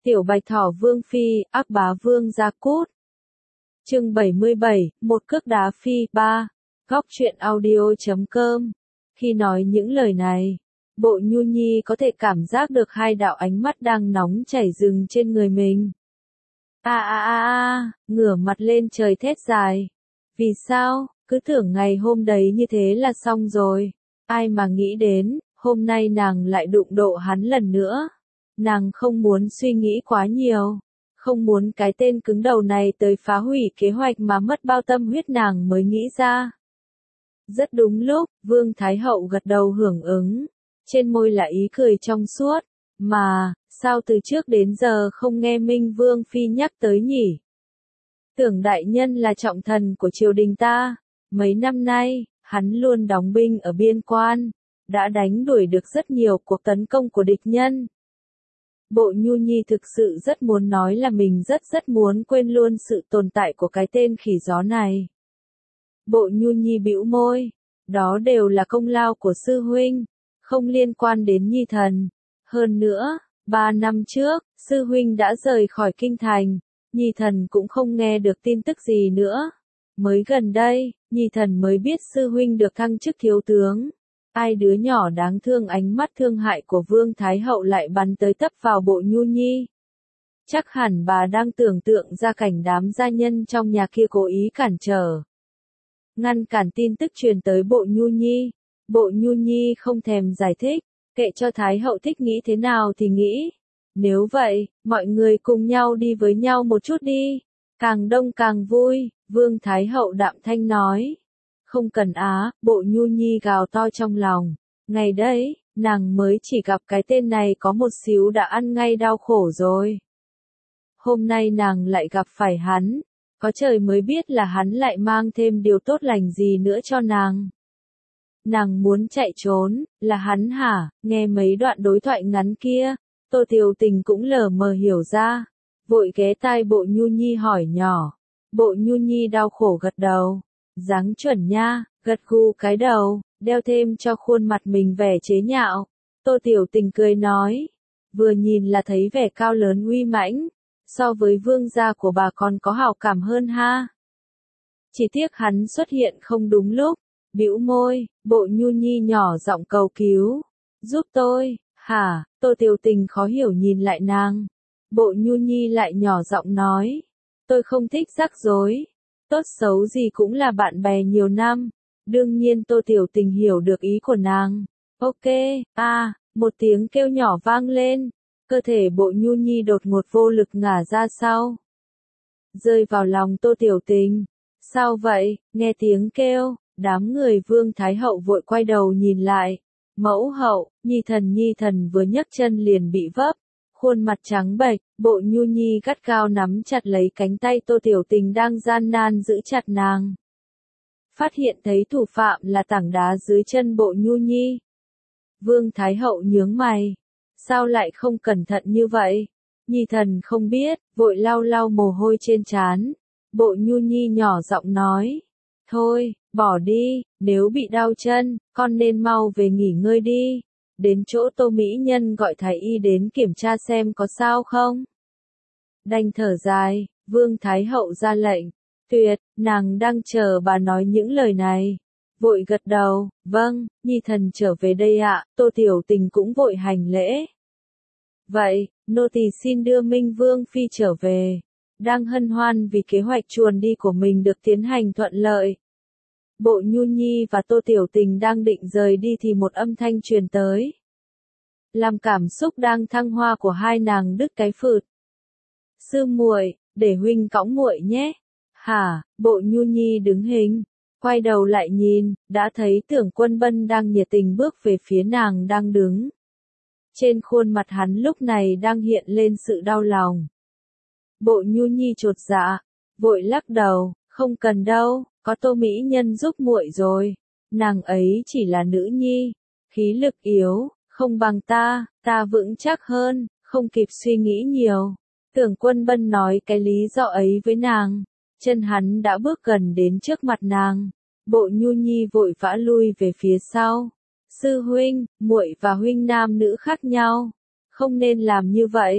Tiểu Bạch Thỏ Vương Phi, ác bá Vương Gia Cút. Chương 77, một cước đá phi, 3. Góc truyện audio.com. Khi nói những lời này, Bộ Nhu Nhi có thể cảm giác được hai đạo ánh mắt đang nóng chảy rừng trên người mình. Ngửa mặt lên trời thét dài. Vì sao, cứ tưởng ngày hôm đấy như thế là xong rồi. Ai mà nghĩ đến, hôm nay nàng lại đụng độ hắn lần nữa. Nàng không muốn suy nghĩ quá nhiều. Không muốn cái tên cứng đầu này tới phá hủy kế hoạch mà mất bao tâm huyết nàng mới nghĩ ra. Rất đúng lúc, Vương Thái Hậu gật đầu hưởng ứng. Trên môi là ý cười trong suốt. Mà, sao từ trước đến giờ không nghe Minh Vương Phi nhắc tới nhỉ? Tưởng đại nhân là trọng thần của triều đình ta. Mấy năm nay, hắn luôn đóng binh ở biên quan. Đã đánh đuổi được rất nhiều cuộc tấn công của địch nhân. Bộ Nhu Nhi thực sự rất muốn nói là mình rất muốn quên luôn sự tồn tại của cái tên khỉ gió này. Bộ Nhu Nhi bĩu môi. Đó đều là công lao của sư huynh. Không liên quan đến Nhi thần. Hơn nữa, 3 năm trước, sư huynh đã rời khỏi kinh thành. Nhi thần cũng không nghe được tin tức gì nữa. Mới gần đây, Nhi thần mới biết sư huynh được thăng chức thiếu tướng. Ai đứa nhỏ đáng thương, ánh mắt thương hại của Vương Thái Hậu lại bắn tới tấp vào Bộ Nhu Nhi. Chắc hẳn bà đang tưởng tượng ra cảnh đám gia nhân trong nhà kia cố ý cản trở. Ngăn cản tin tức truyền tới Bộ Nhu Nhi. Bộ Nhu Nhi không thèm giải thích, kệ cho Thái Hậu thích nghĩ thế nào thì nghĩ. Nếu vậy, mọi người cùng nhau đi với nhau một chút đi. Càng đông càng vui, Vương Thái Hậu đạm thanh nói. Không cần Bộ Nhu Nhi gào to trong lòng. Ngày đấy, nàng mới chỉ gặp cái tên này có một xíu đã ăn ngay đau khổ rồi. Hôm nay nàng lại gặp phải hắn. Có trời mới biết là hắn lại mang thêm điều tốt lành gì nữa cho nàng. Nàng muốn chạy trốn, là hắn hả? Nghe mấy đoạn đối thoại ngắn kia, Tô Tiểu Tình cũng lờ mờ hiểu ra. Vội ghé tai Bộ Nhu Nhi hỏi nhỏ. Bộ Nhu Nhi đau khổ gật đầu. Dáng chuẩn nha, gật gù cái đầu, đeo thêm cho khuôn mặt mình vẻ chế nhạo. Tô Tiểu Tình cười nói. Vừa nhìn là thấy vẻ cao lớn uy mãnh. So với vương gia của bà còn có hảo cảm hơn ha. Chỉ tiếc hắn xuất hiện không đúng lúc. Bĩu môi, Bộ Nhu Nhi nhỏ giọng cầu cứu. Giúp tôi, hả? Tô Tiểu Tình khó hiểu nhìn lại nàng. Bộ Nhu Nhi lại nhỏ giọng nói. Tôi không thích rắc rối. Tốt xấu gì cũng là bạn bè nhiều năm. Đương nhiên Tô Tiểu Tình hiểu được ý của nàng. Ok, một tiếng kêu nhỏ vang lên. Cơ thể Bộ Nhu Nhi đột ngột vô lực ngả ra sau. Rơi vào lòng Tô Tiểu Tình. Sao vậy? Nghe tiếng kêu, đám người Vương Thái Hậu vội quay đầu nhìn lại. Mẫu hậu, Nhi thần vừa nhấc chân liền bị vấp. Khuôn mặt trắng bệch, Bộ Nhu Nhi gắt gao nắm chặt lấy cánh tay Tô Tiểu Tình đang gian nan giữ chặt nàng. Phát hiện thấy thủ phạm là tảng đá dưới chân Bộ Nhu Nhi. Vương Thái Hậu nhướng mày. Sao lại không cẩn thận như vậy? Nhi thần không biết, vội lau lau mồ hôi trên trán. Bộ Nhu Nhi nhỏ giọng nói. Thôi, bỏ đi, nếu bị đau chân, con nên mau về nghỉ ngơi đi. Đến chỗ Tô Mỹ Nhân gọi thái y đến kiểm tra xem có sao không. Đành thở dài, Vương Thái Hậu ra lệnh. Tuyệt, nàng đang chờ bà nói những lời này. Vội gật đầu, vâng, Nhi thần trở về đây ạ. Tô Tiểu Tình cũng vội hành lễ. Vậy, nô tỳ xin đưa Minh Vương Phi trở về. Đang hân hoan vì kế hoạch chuồn đi của mình được tiến hành thuận lợi. Bộ Nhu Nhi và Tô Tiểu Tình đang định rời đi thì một âm thanh truyền tới. Làm cảm xúc đang thăng hoa của hai nàng đứt cái phượt. Sư muội, để huynh cõng muội nhé. Hả? Bộ Nhu Nhi đứng hình, quay đầu lại nhìn, đã thấy Tưởng Quân Bân đang nhiệt tình bước về phía nàng đang đứng. Trên khuôn mặt hắn lúc này đang hiện lên sự đau lòng. Bộ Nhu Nhi chột dạ, vội lắc đầu, không cần đâu, có Tô Mỹ Nhân giúp muội rồi. Nàng ấy chỉ là nữ nhi, khí lực yếu, không bằng ta vững chắc hơn, không kịp suy nghĩ nhiều. Tưởng Quân Bân nói cái lý do ấy với nàng, chân hắn đã bước gần đến trước mặt nàng. Bộ Nhu Nhi vội vã lui về phía sau. Sư huynh, muội và huynh nam nữ khác nhau, không nên làm như vậy.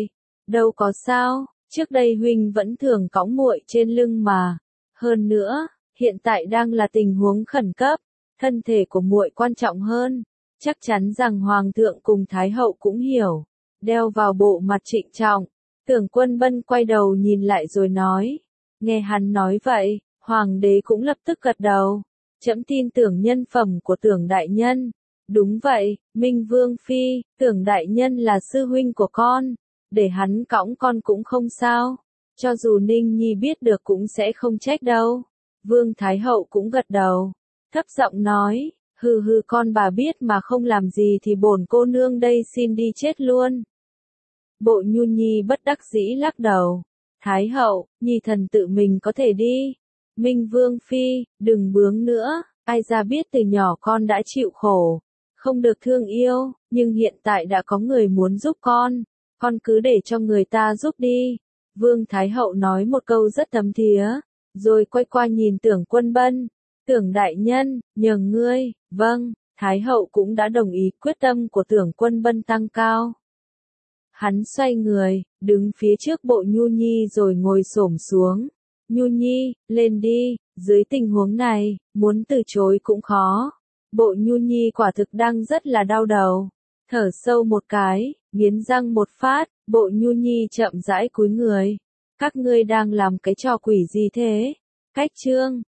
Đâu có sao, trước đây huynh vẫn thường cõng muội trên lưng mà. Hơn nữa, hiện tại đang là tình huống khẩn cấp, thân thể của muội quan trọng hơn. Chắc chắn rằng Hoàng thượng cùng Thái hậu cũng hiểu. Đeo vào bộ mặt trịnh trọng, Tưởng Quân Bân quay đầu nhìn lại rồi nói. Nghe hắn nói vậy, Hoàng đế cũng lập tức gật đầu. Trẫm tin tưởng nhân phẩm của Tưởng đại nhân. Đúng vậy, Minh Vương Phi, Tưởng đại nhân là sư huynh của con. Để hắn cõng con cũng không sao. Cho dù Ninh Nhi biết được cũng sẽ không trách đâu. Vương Thái hậu cũng gật đầu. Thấp giọng nói, hừ hừ, con bà biết mà không làm gì thì bổn cô nương đây xin đi chết luôn. Bộ Nhu Nhi bất đắc dĩ lắc đầu. Thái hậu, Nhi thần tự mình có thể đi. Minh Vương Phi, đừng bướng nữa, ai ra biết từ nhỏ con đã chịu khổ, không được thương yêu, nhưng hiện tại đã có người muốn giúp con cứ để cho người ta giúp đi. Vương Thái hậu nói một câu rất thấm thía, rồi quay qua nhìn Tưởng Quân Bân. Tưởng đại nhân, nhờ ngươi. Vâng, Thái hậu cũng đã đồng ý, quyết tâm của Tưởng Quân Bân tăng cao. Hắn xoay người, đứng phía trước Bộ Nhu Nhi rồi ngồi xổm xuống. Nhu Nhi, lên đi, dưới tình huống này, muốn từ chối cũng khó. Bộ Nhu Nhi quả thực đang rất là đau đầu. Thở sâu một cái, nghiến răng một phát, Bộ Nhu Nhi chậm rãi cúi người. Các ngươi đang làm cái trò quỷ gì thế? Cách chương